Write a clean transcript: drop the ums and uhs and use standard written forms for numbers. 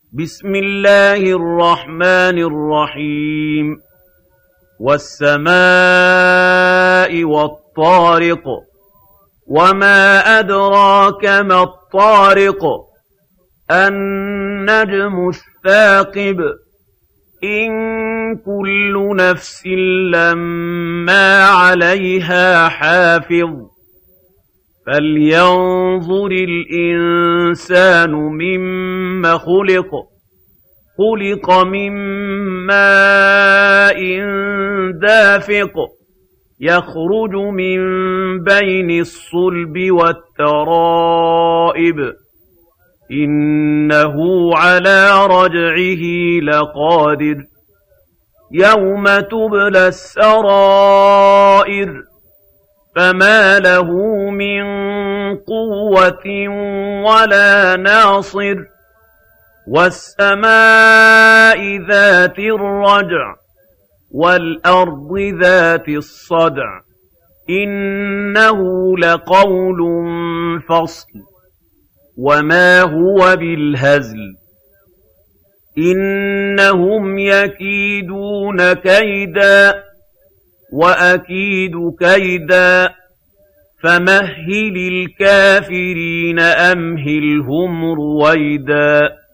بسم الله الرحمن الرحيم والسماء والطارق وما أدراك ما الطارق النجم الثاقب إن كل نفس لما عليها حافظ فلينظر الإنسان مما خلق من ماء دافق يخرج من بين الصلب والترائب إنه على رجعه لقادر يوم تبلى السرائر فما له من قوة ولا ناصر والسماء ذات الرجع والأرض ذات الصدع إنه لقول فصل وما هو بالهزل إنهم يكيدون كيدا وأكيد كيدا فمهل الكافرين أمهلهم رويدا